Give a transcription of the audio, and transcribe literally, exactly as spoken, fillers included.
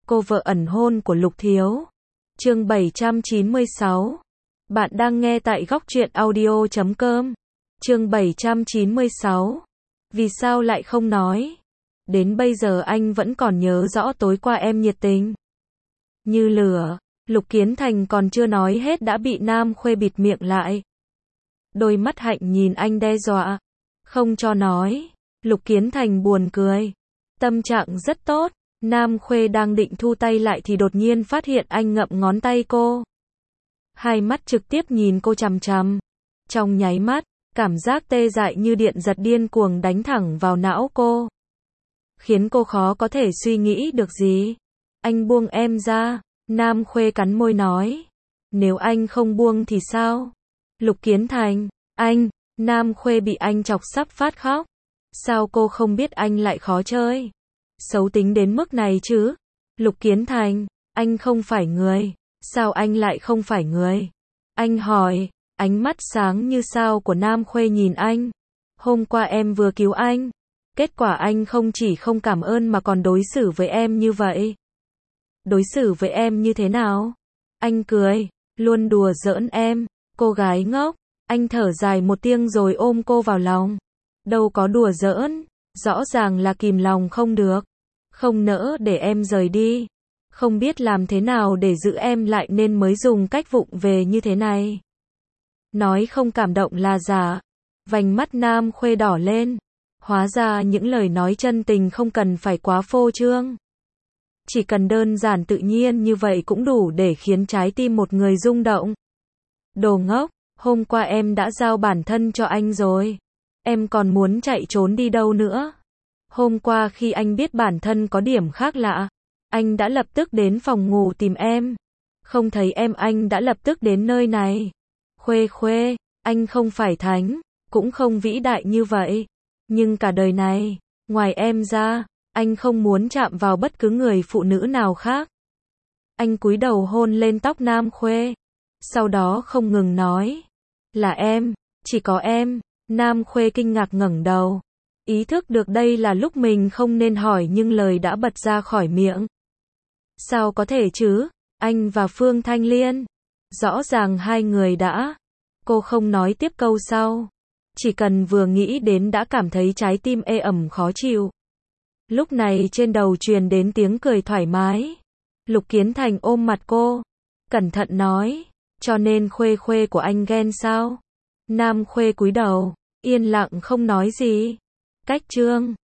cô vợ ẩn hôn của Lục Thiếu. Chương bảy trăm chín mươi sáu. Bạn đang nghe tại góc truyện audio chấm com. Chương bảy trăm chín mươi sáu. Vì sao lại không nói? Đến bây giờ anh vẫn còn nhớ rõ tối qua em nhiệt tình như lửa. Lục Kiến Thành còn chưa nói hết đã bị Nam Khuê bịt miệng lại. Đôi mắt hạnh nhìn anh đe dọa. Không cho nói. Lục Kiến Thành buồn cười. Tâm trạng rất tốt. Nam Khuê đang định thu tay lại thì đột nhiên phát hiện anh ngậm ngón tay cô. Hai mắt trực tiếp nhìn cô chằm chằm. Trong nháy mắt, cảm giác tê dại như điện giật điên cuồng đánh thẳng vào não cô. Khiến cô khó có thể suy nghĩ được gì. Anh buông em ra. Nam Khuê cắn môi nói. Nếu anh không buông thì sao? Lục Kiến Thành, anh, Nam Khuê bị anh chọc sắp phát khóc. Sao cô không biết anh lại khó chơi? Xấu tính đến mức này chứ? Lục Kiến Thành, anh không phải người. Sao anh lại không phải người? Anh hỏi, ánh mắt sáng như sao của Nam Khuê nhìn anh. Hôm qua em vừa cứu anh. Kết quả anh không chỉ không cảm ơn mà còn đối xử với em như vậy. Đối xử với em như thế nào? Anh cười, luôn đùa giỡn em. Cô gái ngốc, anh thở dài một tiếng rồi ôm cô vào lòng. Đâu có đùa giỡn, rõ ràng là kìm lòng không được. Không nỡ để em rời đi. Không biết làm thế nào để giữ em lại nên mới dùng cách vụng về như thế này. Nói không cảm động là giả. Vành mắt Nam Khuê đỏ lên. Hóa ra những lời nói chân tình không cần phải quá phô trương. Chỉ cần đơn giản tự nhiên như vậy cũng đủ để khiến trái tim một người rung động. Đồ ngốc, hôm qua em đã giao bản thân cho anh rồi. Em còn muốn chạy trốn đi đâu nữa? Hôm qua khi anh biết bản thân có điểm khác lạ, anh đã lập tức đến phòng ngủ tìm em. Không thấy em anh đã lập tức đến nơi này. Khuê Khuê, anh không phải thánh, cũng không vĩ đại như vậy. Nhưng cả đời này, ngoài em ra, anh không muốn chạm vào bất cứ người phụ nữ nào khác. Anh cúi đầu hôn lên tóc Nam Khuê. Sau đó không ngừng nói. Là em, chỉ có em. Nam Khuê kinh ngạc ngẩng đầu. Ý thức được đây là lúc mình không nên hỏi nhưng lời đã bật ra khỏi miệng. Sao có thể chứ? Anh và Phương Thanh Liên. Rõ ràng hai người đã. Cô không nói tiếp câu sau. Chỉ cần vừa nghĩ đến đã cảm thấy trái tim ê ẩm khó chịu. Lúc này trên đầu truyền đến tiếng cười thoải mái. Lục Kiến Thành ôm mặt cô. Cẩn thận nói. Cho nên Khuê Khuê của anh ghen sao? Nam Khuê cúi đầu. Yên lặng không nói gì. Cách chương.